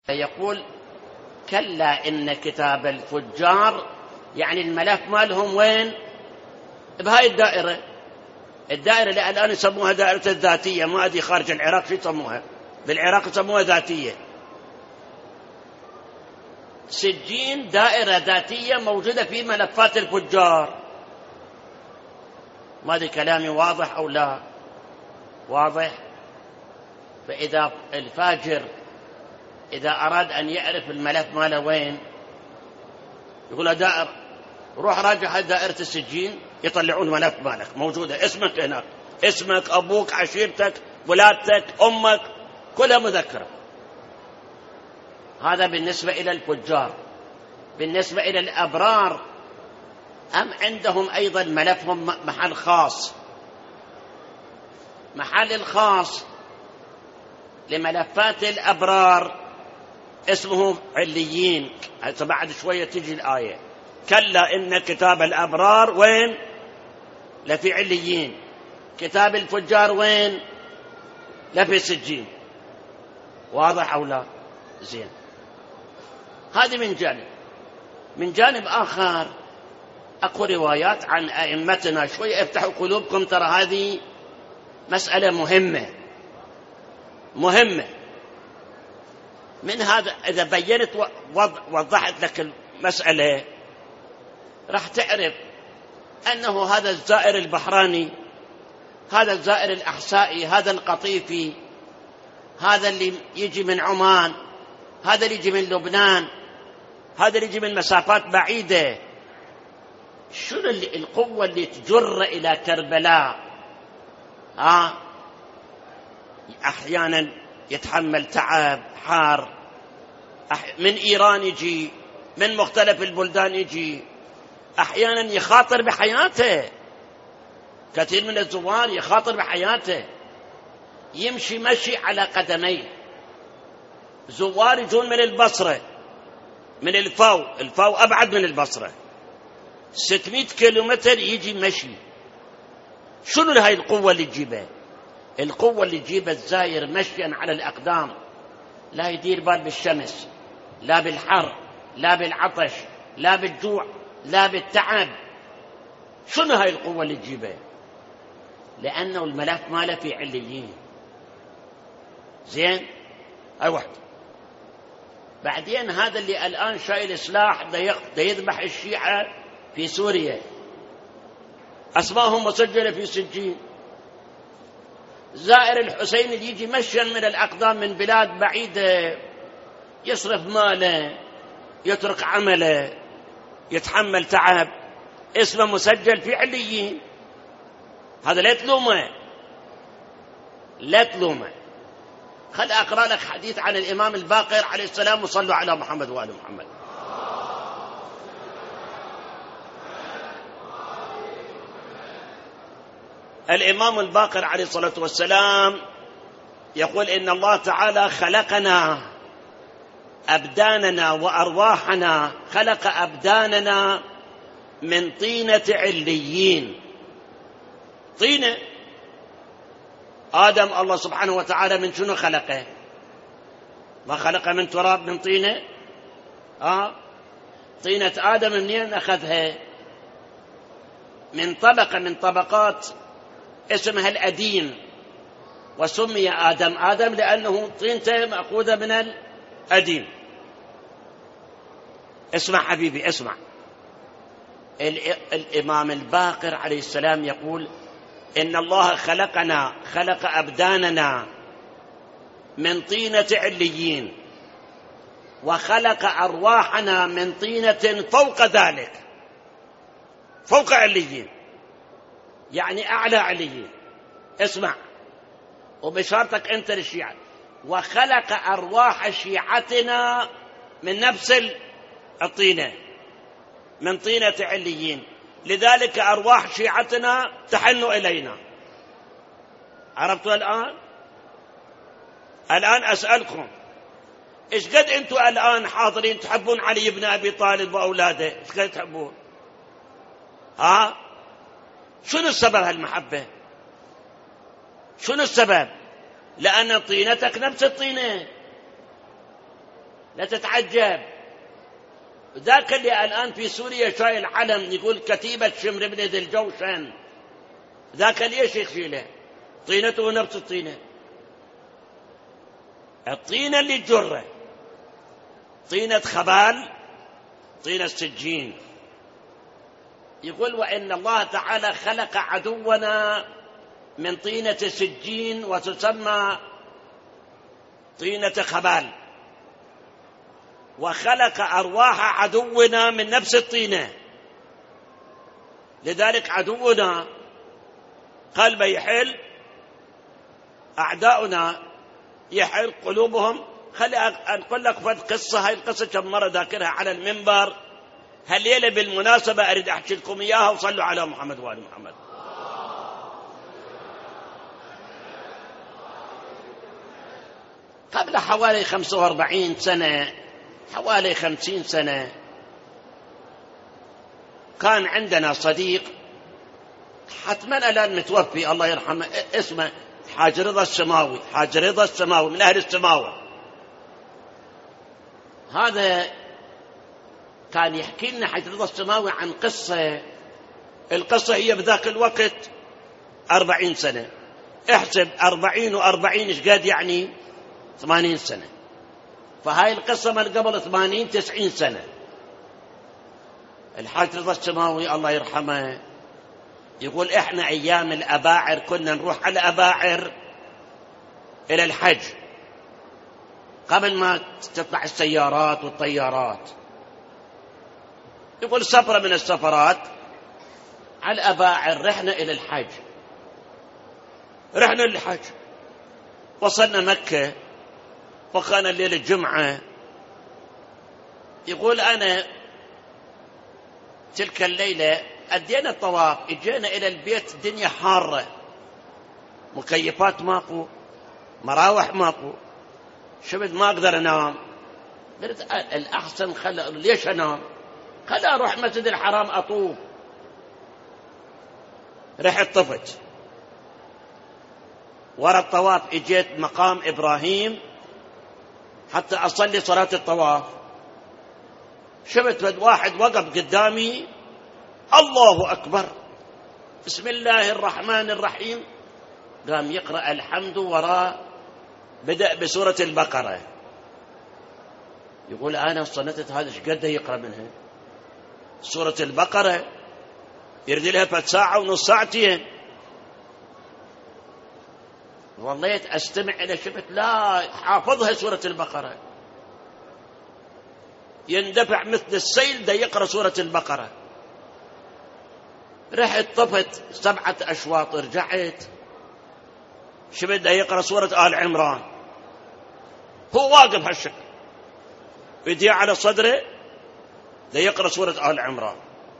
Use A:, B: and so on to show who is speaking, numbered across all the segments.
A: يقول كلا إن كتاب الفجار، يعني الملف مالهم وين؟ بهاي الدائرة اللي الآن يسموها دائرة الذاتية، ما أدري خارج العراق شو يسموها، بالعراق يسموها ذاتية. سجين دائرة ذاتية موجودة في ملفات الفجار. ما أدري كلامي واضح أو لا؟ واضح. فإذا الفاجر إذا أراد أن يعرف الملف ماله وين، يقول دائر، روح راجع دائرة السجين، يطلعون ملف مالك موجودة، اسمك هناك، اسمك، أبوك، عشيرتك، ولادتك، أمك، كلها مذكرة. هذا بالنسبة إلى الفجار. بالنسبة إلى الأبرار، أم عندهم أيضا ملفهم محل خاص. محل الخاص لملفات الأبرار اسمه عليين. بعد شوية تجي الآية كلا إن كتاب الأبرار وين؟ لفي عليين. كتاب الفجار وين؟ لفي سجين. واضح أو لا؟ زين. هذه من جانب. من جانب آخر أكو روايات عن أئمتنا، شوية افتحوا قلوبكم، ترى هذه مسألة مهمة. من هذا إذا بينت وضحت لك المسألة راح تعرف أنه هذا الزائر البحراني، هذا الزائر الأحسائي، هذا القطيفي، هذا اللي يجي من عمان، هذا اللي يجي من لبنان، هذا اللي يجي من مسافات بعيدة، شنو القوة اللي تجر إلى كربلاء؟ أحيانا يتحمل تعب حار، من إيران يجي، من مختلف البلدان يجي، أحيانا يخاطر بحياته. كثير من الزوار يخاطر بحياته، يمشي مشي على قدميه. زوار يجون من البصرة، من الفو أبعد من البصرة 600 كيلومتر، يجي مشي. شنو هاي القوة اللي تجيبها؟ القوة اللي تجيبها الزاير مشيا على الأقدام، لا يدير بال بالشمس، لا بالحر، لا بالعطش، لا بالجوع، لا بالتعب. شنو هاي القوة اللي تجيبها؟ لأنه الملف ماله في عليين. زين، هاي واحد. بعدين هذا اللي الآن شايل سلاح دا يذبح الشيعة في سوريا، أسماءهم مسجلة في سجين. زائر الحسين اللي يجي مشيا من الأقدام من بلاد بعيدة، يصرف ماله، يترك عمله، يتحمل تعب، اسمه مسجل في عليين. هذا لا تلومه. خل أقرأ لك حديث عن الإمام الباقر عليه السلام، وصلوا على محمد وآل محمد. الإمام الباقر عليه الصلاة والسلام يقول إن الله تعالى خلقنا أبداننا وأرواحنا، خلق أبداننا من طينة عليين. طينة آدم الله سبحانه وتعالى من شنو خلقه؟ ما خلقه من تراب، من طينة. طينة آدم منين أخذها؟ من طبقة من طبقات اسمها الأديم، وسمي آدم لأنه طينته مأخوذة من الأديم. اسمع حبيبي، اسمع. الإمام الباقر عليه السلام يقول إن الله خلق أبداننا من طينة عليين، وخلق أرواحنا من طينة فوق ذلك، فوق عليين، يعني أعلى عليين. اسمع، وبشارتك أنت للشيعة، وخلق أرواح شيعتنا من نفس الطينة، من طينة عليين، لذلك أرواح شيعتنا تحن إلينا. عرفتوا الآن أسألكم، إيش قد أنتم الآن حاضرين تحبون علي بن أبي طالب وأولاده؟ إيش قد تحبون؟ شنو السبب هالمحبة؟ شنو السبب؟ لأن طينتك نفس الطينة. لا تتعجب. ذاك اللي الآن في سوريا شايل علم يقول كتيبة شمر بن ذي الجوشن، ذاك ليش يشيله؟ طينته نفس الطينة، الطينة اللي تجره طينة خبال، طينة سجين. يقول وإن الله تعالى خلق عدونا من طينة سجين وتسمى طينة خبال، وخلق أرواح عدونا من نفس الطينة. لذلك عدونا قلبه يحل، أعداؤنا يحل قلوبهم. خلي أقول لك فد قصة، هاي القصة كم مرة ذاكرها على المنبر هالليلة بالمناسبة، أريد أحكي لكم إياها، وصلوا على محمد وآل محمد. قبل حوالي 45 سنة، حوالي 50 سنة، كان عندنا صديق حتما الآن متوفي الله يرحمه، اسمه حاج رضا السماوي، حاج رضا السماوي من أهل السماوة. هذا كان يحكي لنا حاج رضا السماوي عن قصة، القصة هي بذاك الوقت 40 سنة، احسب 40 و40 ايش قد يعني 80 سنة، فهاي القصة من قبل 80-90 سنة. الحاج رضا السماوي الله يرحمه يقول احنا ايام الاباعر كنا نروح على الاباعر الى الحج قبل ما تطلع السيارات والطيارات. يقول سفرة من السفرات على الاباعر رحنا الى الحج، رحنا للحج، وصلنا مكة وكان الليل الجمعة. يقول أنا تلك الليلة أدينا الطواف، اجينا إلى البيت الدنيا حارة، مكيفات ماكو، مراوح ماكو، شبت ما أقدر أنام. قلت الأحسن ليش أنام؟ خلي أروح مسجد الحرام أطوف. رحت طفت ورا الطواف، اجيت مقام إبراهيم حتى أصلي صلاة الطواف. شفت واحد وقف قدامي، الله أكبر، بسم الله الرحمن الرحيم، قام يقرأ الحمد وراء، بدأ بسورة البقرة. يقول أنا صنتت هذا ايش قد يقرأ منها سورة البقرة، يرد لها فت ساعة ونص ساعتين. ظليت أستمع إلى شفت لا حافظها سورة البقرة، يندفع مثل السيل دا يقرأ سورة البقرة. رحت طفت 7 أشواط، رجعت شفت دا يقرأ سورة آل عمران، هو واقف هالشكل يديه على صدره دا يقرأ سورة آل عمران.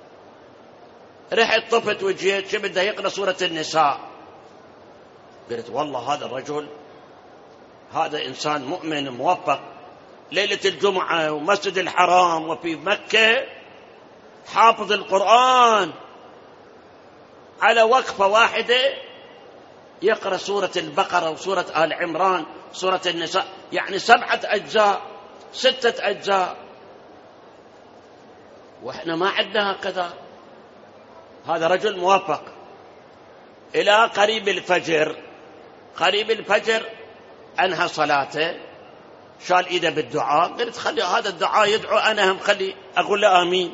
A: رحت طفت وجيت شفت دا يقرأ سورة النساء. قلت والله هذا الرجل، هذا إنسان مؤمن موفق، ليلة الجمعة ومسجد الحرام وفي مكة حافظ القرآن، على وقفة واحدة يقرأ سورة البقرة وسورة آل عمران سورة النساء، يعني 7 أجزاء 6 أجزاء، وإحنا ما عندنا هكذا. هذا رجل موفق. إلى قريب الفجر، قريب الفجر أنهى صلاته، شال إيده بالدعاء. قلت خلي هذا الدعاء يدعو، أنا هم خلي أقول له آمين.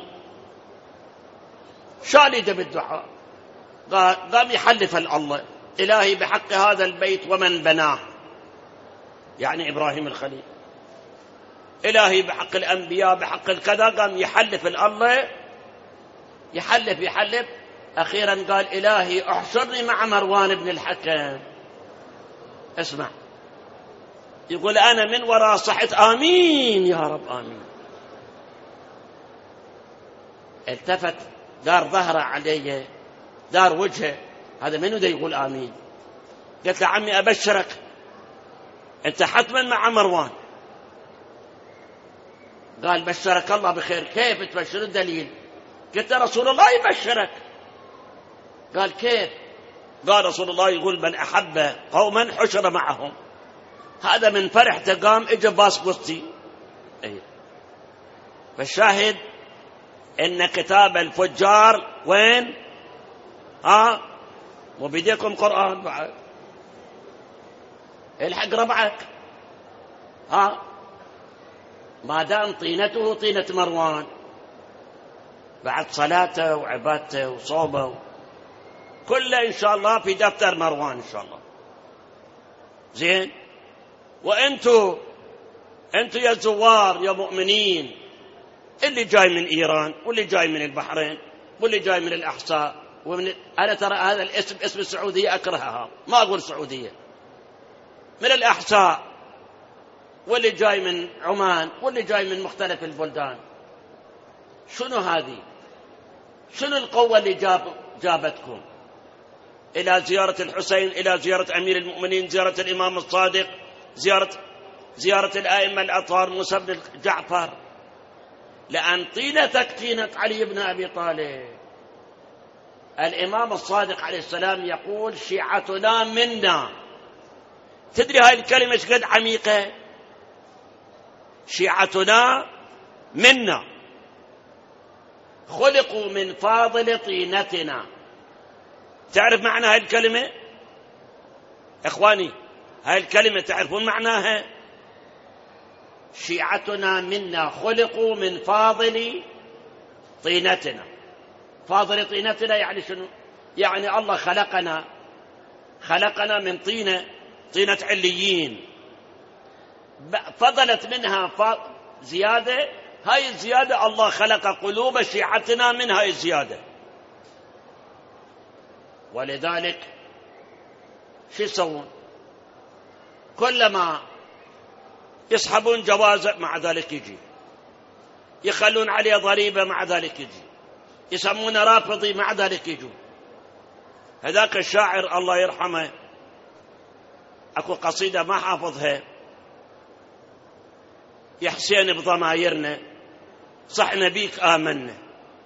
A: شال إيده بالدعاء، قام يحلف الله، إلهي بحق هذا البيت ومن بناه، يعني إبراهيم الخليل، إلهي بحق الأنبياء، بحق الكذا. قام يحلف الله، يحلف. أخيرا قال إلهي احشرني مع مروان بن الحكم. اسمع، يقول أنا من وراء صحت آمين يا رب آمين. التفت دار ظهره علي، دار وجهه، هذا منو ده يقول آمين؟ قلت له عمي أبشرك، أنت حتما مع مروان. قال بشرك الله بخير. كيف تبشر؟ الدليل. قلت رسول الله يبشرك. قال كيف؟ قال رسول الله يقول من أحب قوما حشر معهم. هذا من فرحته قام اجى باس وسطي، أي. فالشاهد إن كتاب الفجار وين؟ مو بيديكم قرآن بعد، الحق ربعك. ما دام طينته طينة مروان، بعد صلاته وعبادته وصومه كله إن شاء الله في دفتر مروان إن شاء الله. زين. وأنتوا يا زوار يا مؤمنين، اللي جاي من إيران واللي جاي من البحرين واللي جاي من الأحساء أنا ترى هذا الاسم اسم السعودية أكرهها، ما أقول سعودية، من الأحساء واللي جاي من عمان واللي جاي من مختلف البلدان. شنو هذه؟ شنو القوة اللي جابتكم إلى زيارة الحسين، إلى زيارة أمير المؤمنين، زيارة الإمام الصادق، زيارة الآئمة الأطهار موسى بن جعفر؟ لأن طينتك طينة علي بن أبي طالب. الإمام الصادق عليه السلام يقول شيعتنا منا. تدري هاي الكلمة ايش قد عميقة؟ شيعتنا منا، خلقوا من فاضل طينتنا. تعرف معنى هاي الكلمة إخواني؟ هاي الكلمة تعرفون معناها؟ شيعتنا منا، خلقوا من فاضل طينتنا. فاضل طينتنا يعني شنو؟ يعني الله خلقنا من طينة عليين، فضلت منها زيادة. هاي الزيادة الله خلق قلوب شيعتنا من هاي الزيادة. ولذلك شو يسوون؟ كلما يسحبون جوازة مع ذلك يجي، يخلون عليه ضريبة مع ذلك يجي، يسمونه رافضي مع ذلك يجوا. هذاك الشاعر الله يرحمه أكو قصيدة ما حافظها، يا حسين بضمايرنا صحنا بيك آمنا.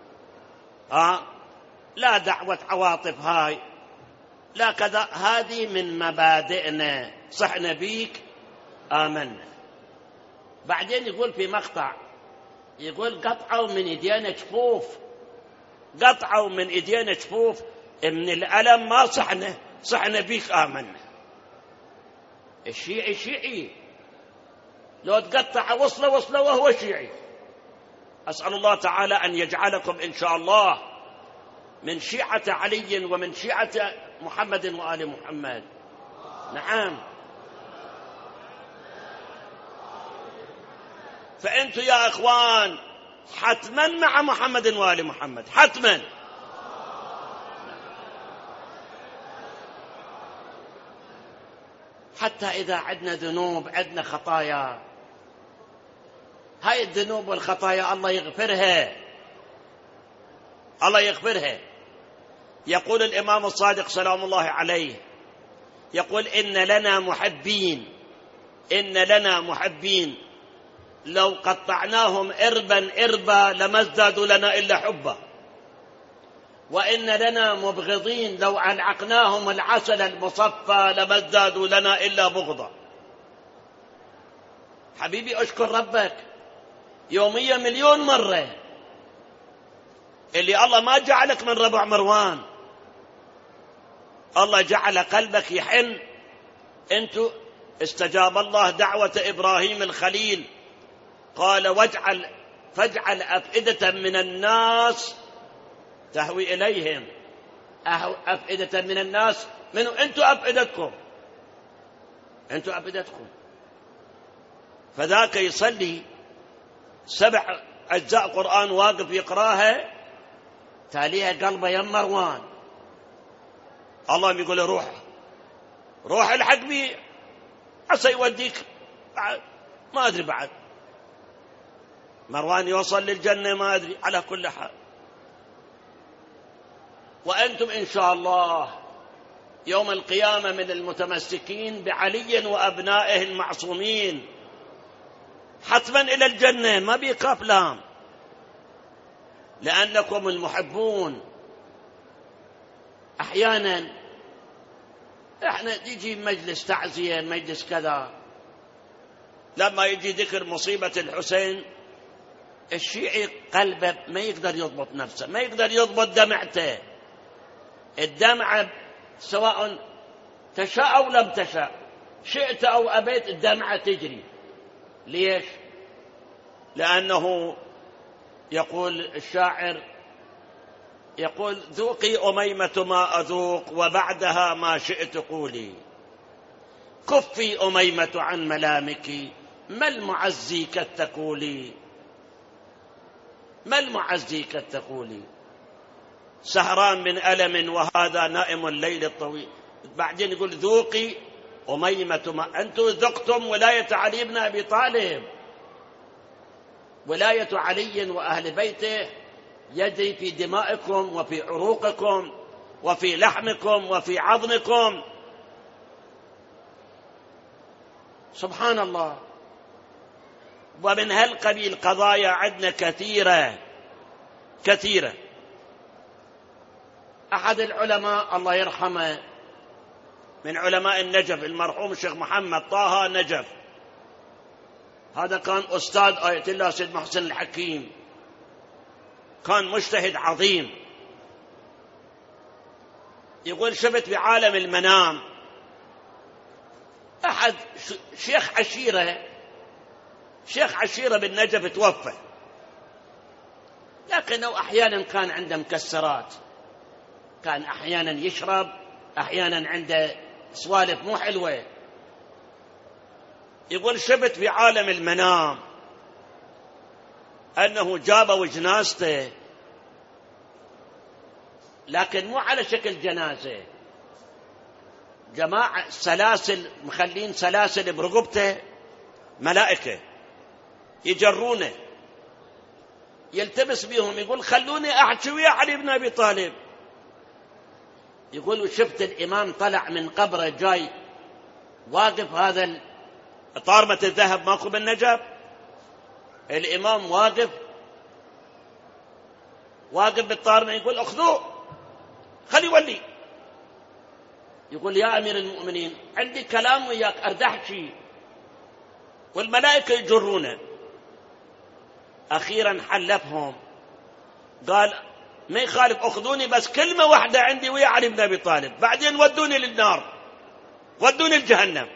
A: لا دعوة عواطف هاي، لا كذا، هذه من مبادئنا، صحنا بيك آمنا. بعدين يقول في مقطع، يقول قطعوا من ايدينا جفوف، قطعوا من ايدينا جفوف من الألم، ما صحنا بيك آمنا. الشيعي شيعي، لو تقطع وصله وهو شيعي. أسأل الله تعالى أن يجعلكم إن شاء الله من شيعة علي ومن شيعة محمد وآل محمد. نعم. فأنتوا يا إخوان حتما مع محمد وآل محمد، حتما. حتى إذا عندنا ذنوب، عندنا خطايا، هاي الذنوب والخطايا الله يغفرها. يقول الإمام الصادق سلام الله عليه، يقول إن لنا محبين لو قطعناهم إربا لما ازدادوا لنا إلا حبا، وإن لنا مبغضين لو ألعقناهم العسل المصفى لما ازدادوا لنا إلا بغضا. حبيبي أشكر ربك يوميا مليون مرة اللي الله ما جعلك من ربع مروان، الله جعل قلبك يحن. انتو استجاب الله دعوة إبراهيم الخليل، قال فاجعل أفئدة من الناس تهوي إليهم. أفئدة من الناس، منو؟ انتو أفئدتكم. فذاك يصلي 7 أجزاء قرآن واقف يقراها، تاليها قلبه يم مروان. الله يقول روح الحق بي، عسى يوديك ما أدري بعد مروان يوصل للجنة، ما أدري. على كل حال، وأنتم إن شاء الله يوم القيامة من المتمسكين بعلي وأبنائه المعصومين، حتما إلى الجنة، ما بيكاف لام، لأنكم المحبون. أحيانا احنا يجي مجلس تعزية، مجلس كذا، لما يجي ذكر مصيبة الحسين الشيعي قلبه ما يقدر يضبط نفسه، ما يقدر يضبط دمعته. الدمعة سواء تشاء أو لم تشاء، شئت أو أبيت، الدمعة تجري. ليش؟ لأنه يقول الشاعر، يقول ذوقي أميمة ما أذوق وبعدها ما شئت قولي، كفي أميمة عن ملامك ما المعزي كالتقولي، ما المعزي كالتقولي، سهران من ألم وهذا نائم الليل الطويل. بعدين يقول ذوقي أميمة ما، أنتم ذقتم ولاية علي بن أبي طالب، ولاية علي وأهل بيته يجري في دمائكم وفي عروقكم وفي لحمكم وفي عظمكم. سبحان الله. ومن هالقبيل قضايا عندنا كثيرة. أحد العلماء الله يرحمه من علماء النجف المرحوم الشيخ محمد طه نجف، هذا كان أستاذ آية الله سيد محسن الحكيم، كان مجتهد عظيم. يقول شفت بعالم المنام أحد شيخ عشيرة بالنجف توفى، لكنه أحيانا كان عنده مكسرات، كان أحيانا يشرب، أحيانا عنده سوالف مو حلوة. يقول شفت بعالم المنام أنه جابوا جنازته، لكن مو على شكل جنازة، جماعة سلاسل، مخلين سلاسل برقبته، ملائكة يجرونه يلتبس بهم. يقول خلوني أحكي ويا علي بن أبي طالب. يقول شفت الإمام طلع من قبره جاي واقف، هذا طارمة الذهب ماكو بالنجف، الإمام واقف بالطارمة، يقول أخذوه خلي يولي. يقول يا أمير المؤمنين عندي كلام وياك أريد أحكي، والملائكة يجرونه. أخيرا حلفهم قال ما يخالف، أخذوني بس كلمة واحدة عندي ويا علي بن أبي طالب، بعدين ودوني للنار، ودوني لجهنم.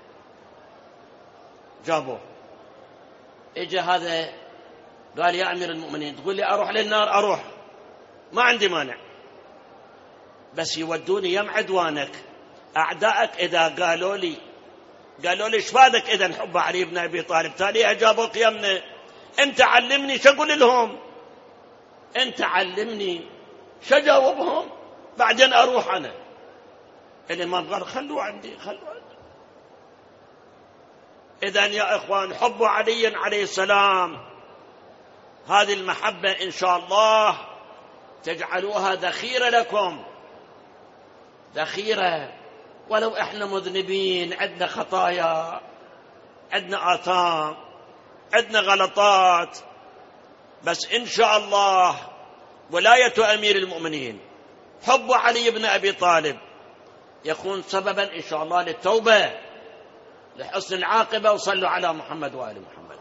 A: جابوه. إجا هذا قال يا أمير المؤمنين تقول لي أروح للنار، أروح ما عندي مانع، بس يودوني يم عدوانك أعدائك. إذا قالوا لي شفادك إذا نحب علي بن أبي طالب، تالي أجابوك يمنا، أنت علمني شو أقول لهم، أنت علمني شو أجاوبهم، بعدين أروح أنا. الإمام قال خلوا عندي. إذن يا إخوان حب علي عليه السلام، هذه المحبة إن شاء الله تجعلوها ذخيرة لكم، ذخيرة. ولو إحنا مذنبين، عندنا خطايا، عندنا آثام، عندنا غلطات، بس إن شاء الله ولاية أمير المؤمنين، حب علي بن أبي طالب يكون سببا إن شاء الله للتوبة، لحسن العاقبة. وصلوا على محمد وآل محمد.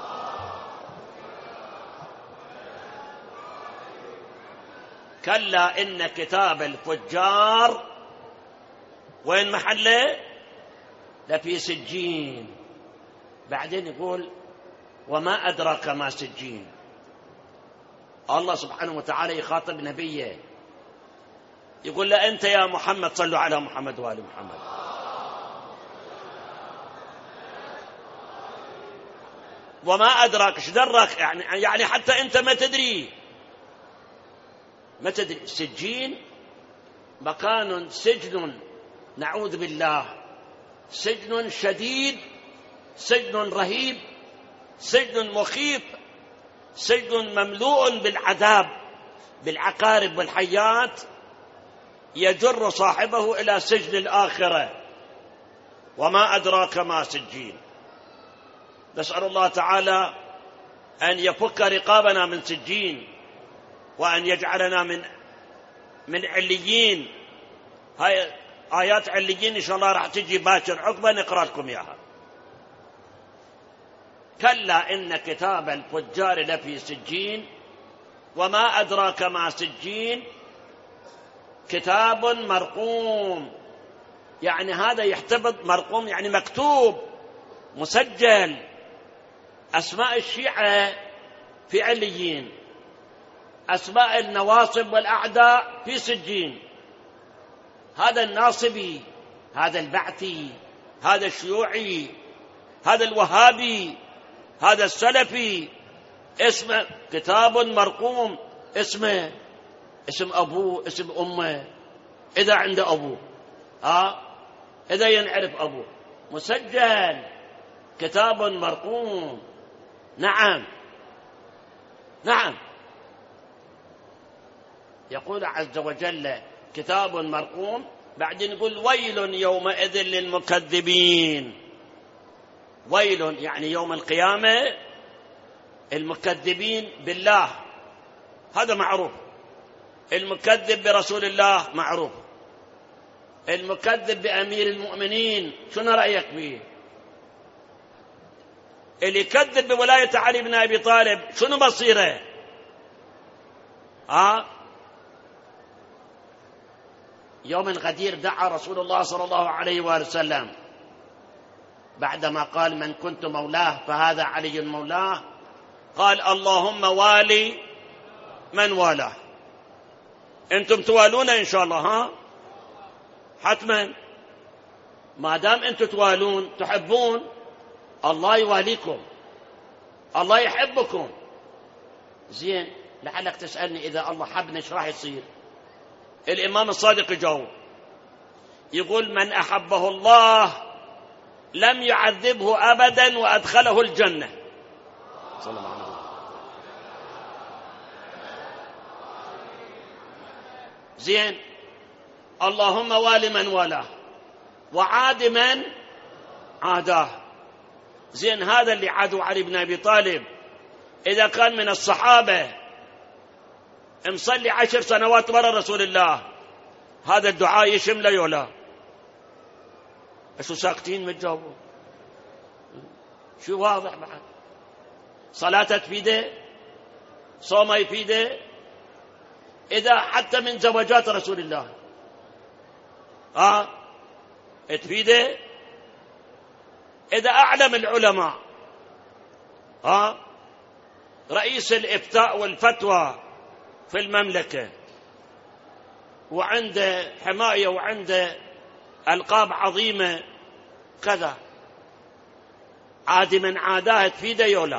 A: كلا إن كتاب الفجار وين محله؟ لفي سجين. بعدين يقول وما أدراك ما سجين. الله سبحانه وتعالى يخاطب نبيه يقول له أنت يا محمد، صلوا على محمد وآل محمد، وما أدراك، ايش دراك؟ يعني حتى أنت ما تدري. سجين مكان، سجن، نعوذ بالله، سجن شديد، سجن رهيب، سجن مخيف، سجن مملوء بالعذاب، بالعقارب والحيات، يجر صاحبه إلى سجن الآخرة. وما أدراك ما سجين. نسأل الله تعالى أن يفك رقابنا من سجين، وأن يجعلنا من عليين. هاي آيات عليين إن شاء الله راح تجي باكر عقبة نقرأ لكم إياها. كلا إن كتاب الفجار لفي سجين وما أدراك ما سجين كتاب مرقوم. يعني هذا يحتفظ، مرقوم يعني مكتوب مسجل. أسماء الشيعة في عليين، أسماء النواصب والأعداء في سجين. هذا الناصبي، هذا البعثي، هذا الشيوعي، هذا الوهابي، هذا السلفي، اسمه كتاب مرقوم. اسمه اسم أبوه، اسم أمه، إذا عنده أبوه، إذا ينعرف أبوه، مسجل، كتاب مرقوم. نعم نعم. يقول عز وجل كتاب مرقوم، بعدين يقول ويل يومئذ للمكذبين. ويل يعني يوم القيامة المكذبين بالله، هذا معروف. المكذب برسول الله معروف. المكذب بأمير المؤمنين شنو رأيك فيه؟ اللي يكذب بولاية علي بن أبي طالب شنو مصيره؟ يوم الغدير دعا رسول الله صلى الله عليه وآله وسلم بعدما قال من كنت مولاه فهذا علي مولاه، قال اللهم والي من والاه. انتم توالون ان شاء الله، حتما، ما دام انتم توالون تحبون الله يواليكم، الله يحبكم. زين، لعلك تسألني إذا الله حبنا ايش راح يصير؟ الإمام الصادق يجاوب، يقول من أحبه الله لم يعذبه أبدا وأدخله الجنة. صلى الله عليه وسلم. زين، اللهم وال من والاه وعاد من عاداه. زين، هذا اللي عادوا علي بن أبي طالب إذا كان من الصحابة مصلي 10 سنوات ورا رسول الله، هذا الدعاء يشمله يولا؟ شو ساكتين متجاوبون؟ شو واضح بعد؟ صلاته تفيده، صومه يفيده، إذا حتى من زوجات رسول الله تفيده. إذا أعلم العلماء رئيس الإفتاء والفتوى في المملكة وعنده حماية وعنده ألقاب عظيمة كذا، عاد من عاداه تفيده يولا؟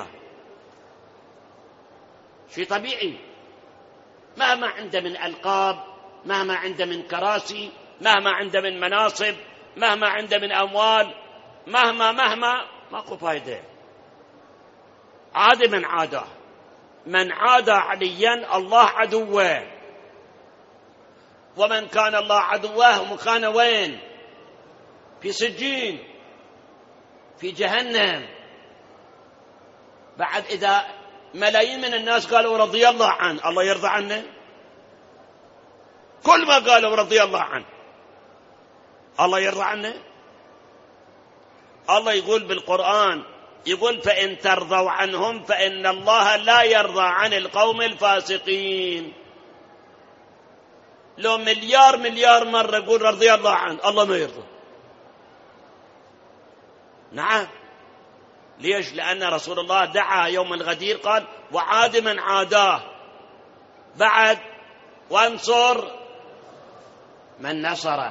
A: شيء طبيعي، مهما عنده من ألقاب، مهما عنده من كراسي، مهما عنده من مناصب، مهما عنده من أموال، مهما ماكو فايدة. عاد من عاداه. من عادى عليا الله عدوه، ومن كان الله عدوه مكان وين؟ في سجين، في جهنم. بعد إذا ملايين من الناس قالوا رضي الله عنه، الله يرضى عنه؟ كل ما قالوا رضي الله عنه الله يرضى عنه؟ الله يقول بالقرآن، يقول فإن ترضوا عنهم فإن الله لا يرضى عن القوم الفاسقين. لو مليار مرة يقول رضي الله عنه، الله ما يرضى. نعم، ليش؟ لأن رسول الله دعا يوم الغدير قال وعاد من عاداه، بعد وانصر من نصره.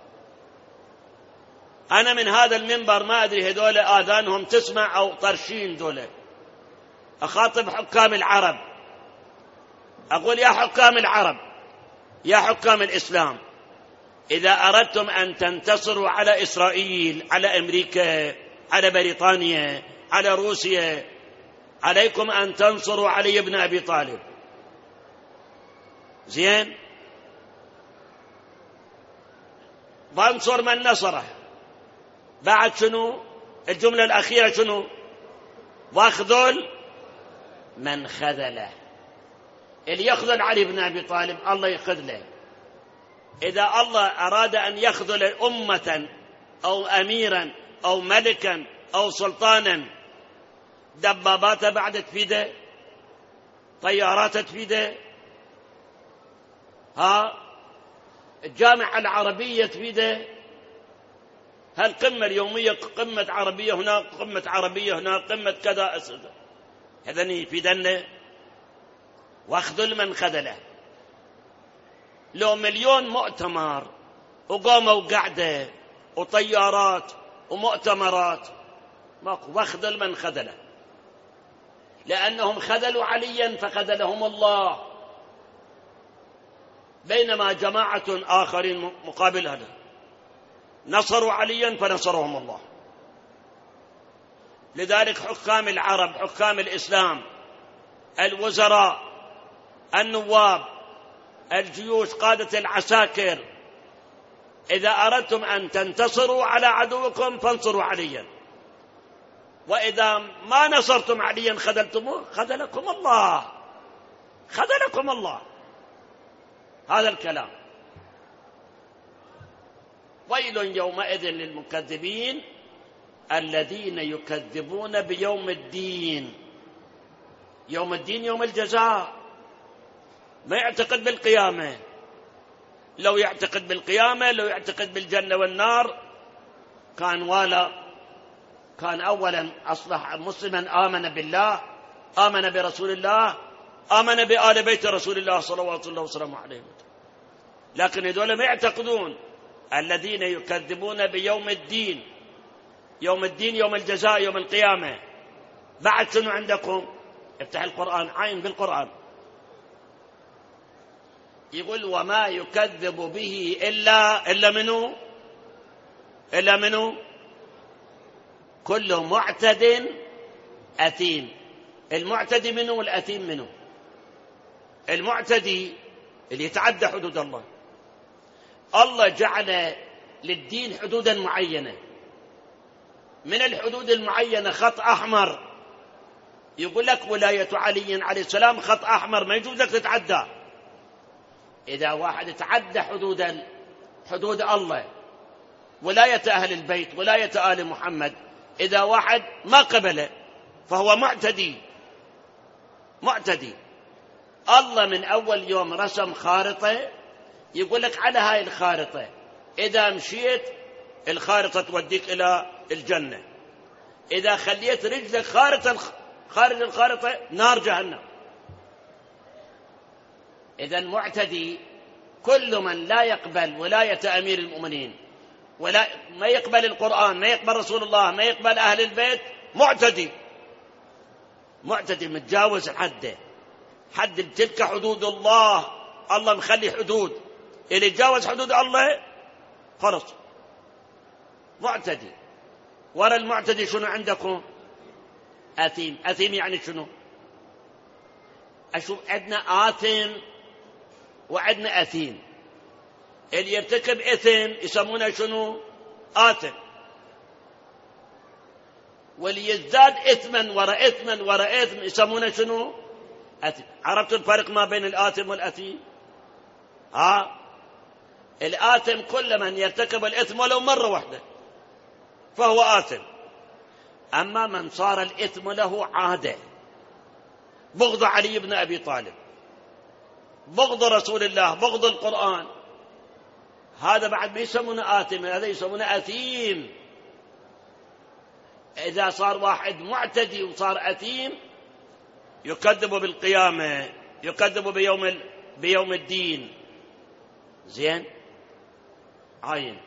A: أنا من هذا المنبر ما أدري هذول آذانهم تسمع أو طرشين دول، أخاطب حكام العرب، أقول يا حكام العرب، يا حكام الإسلام، إذا أردتم أن تنتصروا على إسرائيل، على أمريكا، على بريطانيا، على روسيا، عليكم أن تنصروا علي بن أبي طالب. زين، وانصر من نصره. بعد شنو الجملة الأخيرة؟ شنو؟ واخذل من خذله. اللي يخذل علي بن أبي طالب الله يخذله. إذا الله أراد أن يخذل أمة أو أميرا أو ملكا أو سلطانا دباباته بعد تفيده، طياراته تفيده، الجامعة العربية تفيده، هالقمة اليومية قمة عربية هناك، قمة عربية هناك، قمة كذا، هذا يفيدنا. واخذل من خذله. لو مليون مؤتمر وقاموا قعدة وطيارات ومؤتمرات ماكو، واخذل من خذله، لأنهم خذلوا عليا فخذلهم الله، بينما جماعة آخرين مقابل هذا نصروا عليا فنصرهم الله. لذلك حكام العرب، حكام الإسلام، الوزراء، النواب، الجيوش، قادة العساكر، إذا أردتم أن تنتصروا على عدوكم فانصروا عليا، وإذا ما نصرتم عليا خذلتموه خذلكم الله، خذلكم الله. هذا الكلام. ويل يومئذ للمكذبين الذين يكذبون بيوم الدين. يوم الدين يوم الجزاء، ما يعتقد بالقيامة. لو يعتقد بالقيامة، لو يعتقد بالجنة والنار، كان أولا أصبح مسلما، آمن بالله، آمن برسول الله، آمن بآل بيت رسول الله صلوات الله وسلامه عليه. لكن هذول ما يعتقدون. الذين يكذبون بيوم الدين، يوم الدين يوم الجزاء يوم القيامة. بعد شنو عندكم؟ افتح القرآن، عين بالقرآن، يقول وما يكذب به إلا منه كل معتد أثيم. المعتدي منه والأثيم منه. المعتدي اللي يتعدى حدود الله. الله جعل للدين حدودا معينة، من الحدود المعينة خط أحمر، يقول لك ولاية علي عليه السلام خط أحمر ما يجوز لك تتعدى. إذا واحد تعدى حدود الله، ولاية أهل البيت، ولاية آل محمد، إذا واحد ما قبله فهو معتدي. الله من أول يوم رسم خارطة، يقول لك على هاي الخارطة إذا مشيت الخارطة توديك إلى الجنة، إذا خليت رجلك خارج الخارطة نار جهنم. إذا المعتدي كل من لا يقبل ولاية أمير المؤمنين، ولا ما يقبل القرآن، ما يقبل رسول الله، ما يقبل أهل البيت، معتدي متجاوز حد تلك حدود الله. الله مخلي حدود، اللي يتجاوز حدود الله خلص معتدي. ورا المعتدي شنو عندكم؟ أثيم يعني شنو؟ أشوف عندنا آثم وعندنا أثيم. اللي يرتكب إثم يسمونه شنو؟ آثم. واللي يزداد إثما ورا إثم يسمونه شنو؟ أثم. عرفت الفرق ما بين الآثم والأثيم؟ الآثم كل من يرتكب الإثم ولو مرة واحدة فهو آثم. أما من صار الإثم له عادة، بغض علي بن أبي طالب، بغض رسول الله، بغض القرآن، هذا بعد ما يسمونه آثم، هذا يسمونه أثيم. إذا صار واحد معتدي وصار أثيم يكذب بالقيامة، يكذب بيوم الدين. زين، عين.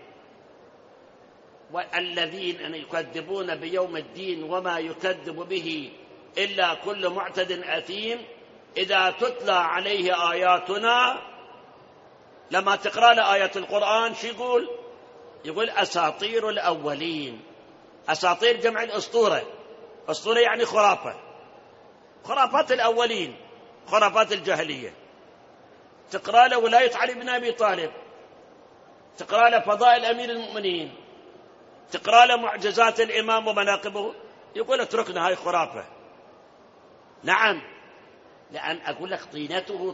A: والذين يكذبون بيوم الدين وما يكذب به إلا كل معتد أثيم إذا تتلى عليه آياتنا. لما تقرأ له آيات القرآن شو يقول أساطير الأولين. أساطير جمع الأسطورة، أسطورة يعني خرافة، خرافات الأولين، خرافات الجاهلية. تقرأ له ولاية علي بن أبي طالب، تقرأ له فضائل أمير المؤمنين، تقرأ له معجزات الإمام ومناقبه، يقول اتركنا هاي خرافة. نعم، لأن أقول لك طينته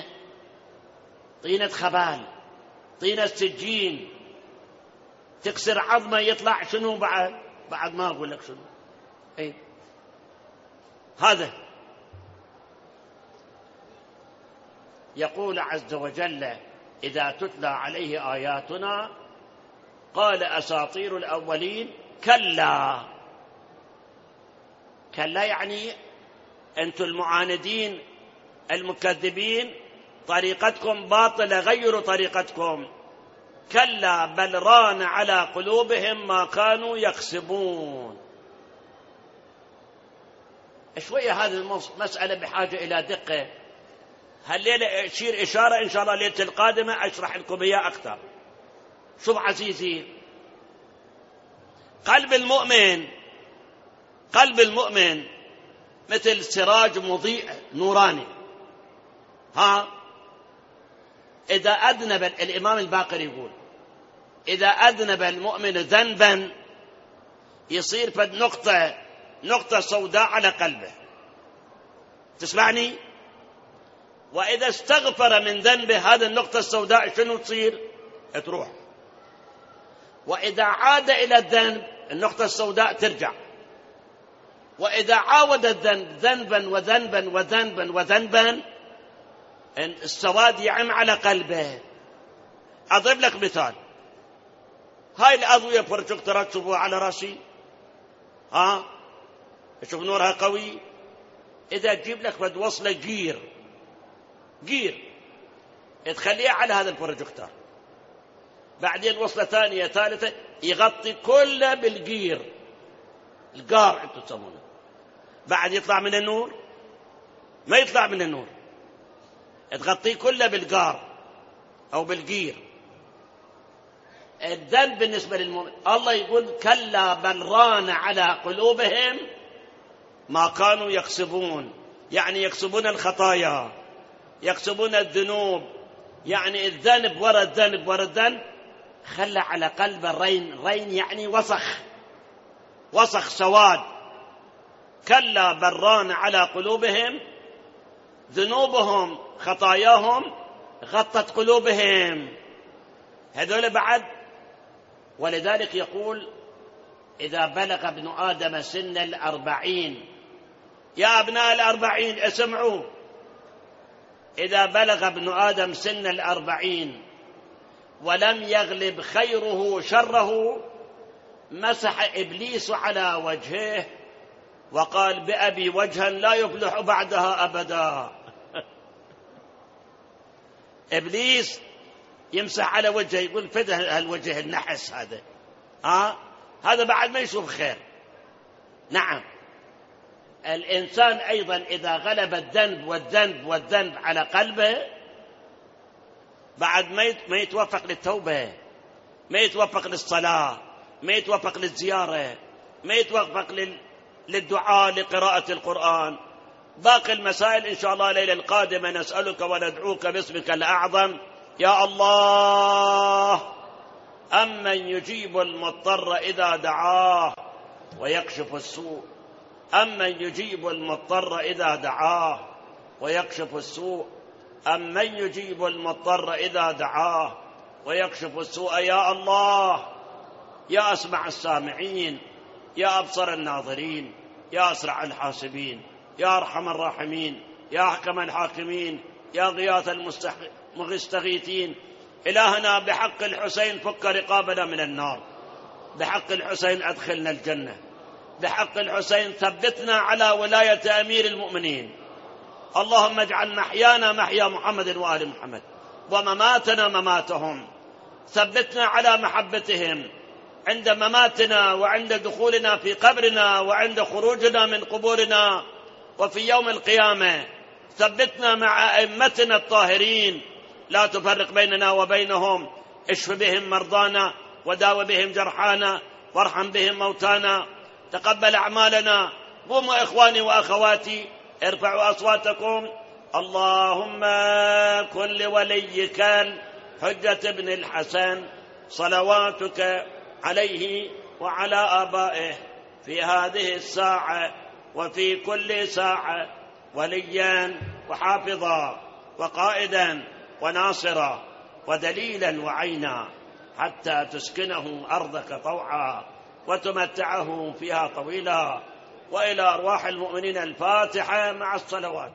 A: طينة خبال، طينة سجين، تكسر عظمه يطلع شنو بعد ما أقول لك شنو. هذا يقول عز وجل: إذا تتلى عليه آياتنا قال أساطير الأولين. كلا، كلا يعني أنتم المعاندين المكذبين طريقتكم باطلة، غيروا طريقتكم. كلا بل ران على قلوبهم ما كانوا يكسبون. شوية هذه المسألة بحاجة إلى دقة. هالليلة أشير إشارة، إن شاء الله ليلة القادمة أشرح لكم إياه أكثر. شوف عزيزي، قلب المؤمن مثل سراج مضيء نوراني. إذا أذنب، الإمام الباقر يقول: إذا أذنب المؤمن ذنبا يصير فد نقطة سوداء على قلبه. تسمعني؟ وإذا استغفر من ذنبه هذه النقطة السوداء شنو تصير؟ تروح. وإذا عاد إلى الذنب النقطة السوداء ترجع. وإذا عاود الذنب ذنبا وذنبا وذنبا وذنبا السواد يعم على قلبه. أضرب لك مثال. هاي الأضوية بروجيكتورات تشوفوها على راسي، شوف نورها قوي. إذا تجيب لك بد وصلة جير تخليها على هذا البروجيكتور، بعدين وصلة ثانية ثالثة يغطي كله بالجير، القار أنتم تسمونه. بعد يطلع من النور؟ ما يطلع من النور، تغطيه كله بالقار أو بالجير. الذنب بالنسبة للمؤمن الله يقول: كلا بل ران على قلوبهم ما كانوا يكسبون. يعني يكسبون الخطايا، يكسبون الذنوب، يعني الذنب وراء الذنب وراء الذنب خلى على قلب الرين. رين يعني وسخ سواد. كلا بل ران على قلوبهم، ذنوبهم خطاياهم غطت قلوبهم. هذول بعد. ولذلك يقول: إذا بلغ ابن آدم سن 40، يا أبناء 40 اسمعوا، إذا بلغ ابن آدم سن 40 ولم يغلب خيره شره مسح إبليس على وجهه وقال: بأبي وجها لا يفلح بعدها أبدا. إبليس يمسح على وجهه، يقول: فده هالوجه النحس هذا، هذا بعد ما يشوف خير. نعم، الإنسان أيضا إذا غلب الذنب والذنب والذنب على قلبه بعد ما يتوفق للتوبة، ما يتوفق للصلاة، ما يتوفق للزيارة، ما يتوفق للدعاء، لقراءة القرآن. باقي المسائل إن شاء الله الليلة القادمة نسألك وندعوك باسمك الأعظم يا الله. أمن يجيب المضطر إذا دعاه ويكشف السوء، أمن يجيب المضطر إذا دعاه ويكشف السوء، أمن يجيب المضطر إذا دعاه ويكشف السوء. يا الله، يا أسمع السامعين، يا أبصر الناظرين، يا أسرع الحاسبين، يا أرحم الراحمين، يا أحكم الحاكمين، يا غياث المستغيثين. إلهنا بحق الحسين فك رقابنا من النار، بحق الحسين أدخلنا الجنة، بحق الحسين ثبتنا على ولاية أمير المؤمنين. اللهم اجعل محيانا محيا محمد وآل محمد ومماتنا مماتهم. ثبتنا على محبتهم عند مماتنا وعند دخولنا في قبرنا وعند خروجنا من قبورنا وفي يوم القيامة. ثبتنا مع أئمتنا الطاهرين، لا تفرق بيننا وبينهم. اشف بهم مرضانا وداو بهم جرحانا وارحم بهم موتانا. تقبل أعمالنا. قوموا إخواني وأخواتي، ارفعوا أصواتكم. اللهم كن لوليك الحجة بن الحسن صلواتك عليه وعلى آبائه في هذه الساعة وفي كل ساعة وليا وحافظا وقائدا وناصرا ودليلا وعينا، حتى تسكنه أرضك طوعا وتمتعه فيها طويلا، وإلى أرواح المؤمنين الفاتحة مع الصلوات.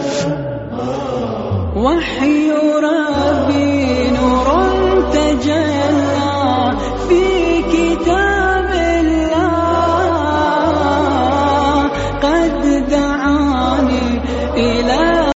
B: وحي ربي نور تجلى